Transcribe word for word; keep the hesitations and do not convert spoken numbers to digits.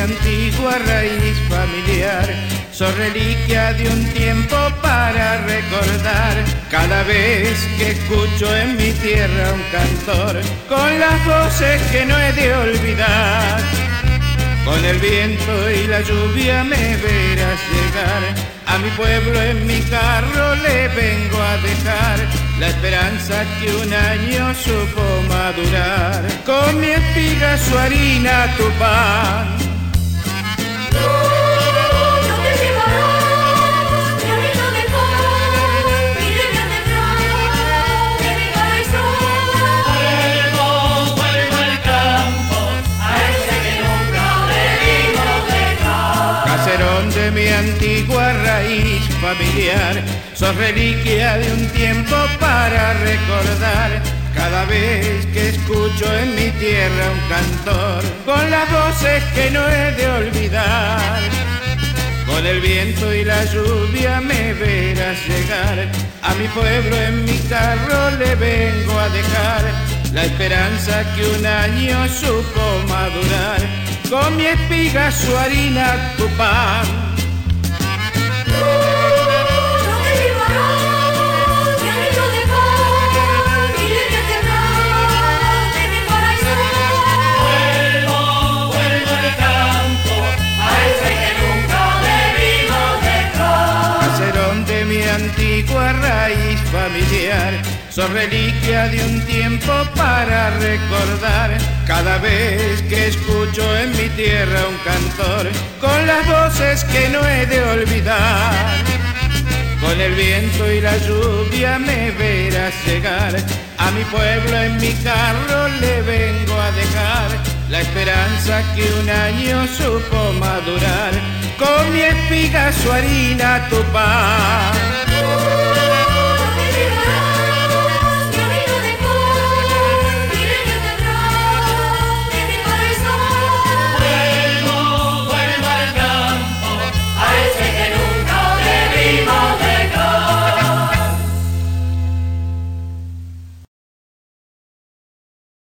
antigua raíz familiar. Sos reliquia de un tiempo para recordar. Cada vez que escucho en mi tierra un cantor, con las voces que no he de olvidar. Con el viento y la lluvia me verás llegar. A mi pueblo en mi carro le vengo a dejar la esperanza que un año supo madurar. Con mi espiga, su harina, tu pan. De mi antigua raíz familiar, sos reliquia de un tiempo para recordar. Cada vez que escucho en mi tierra un cantor, con las voces que no he de olvidar. Con el viento y la lluvia me verás llegar. A mi pueblo en mi carro le vengo a dejar la esperanza que un año supo madurar. Con mi espiga, su harina, tu pan. Antigua raíz familiar, sos reliquia de un tiempo para recordar. Cada vez que escucho en mi tierra un cantor, con las voces que no he de olvidar. Con el viento y la lluvia me verás llegar. A mi pueblo en mi carro le vengo a dejar la esperanza que un año supo madurar. Con mi espiga, su harina, tu pan.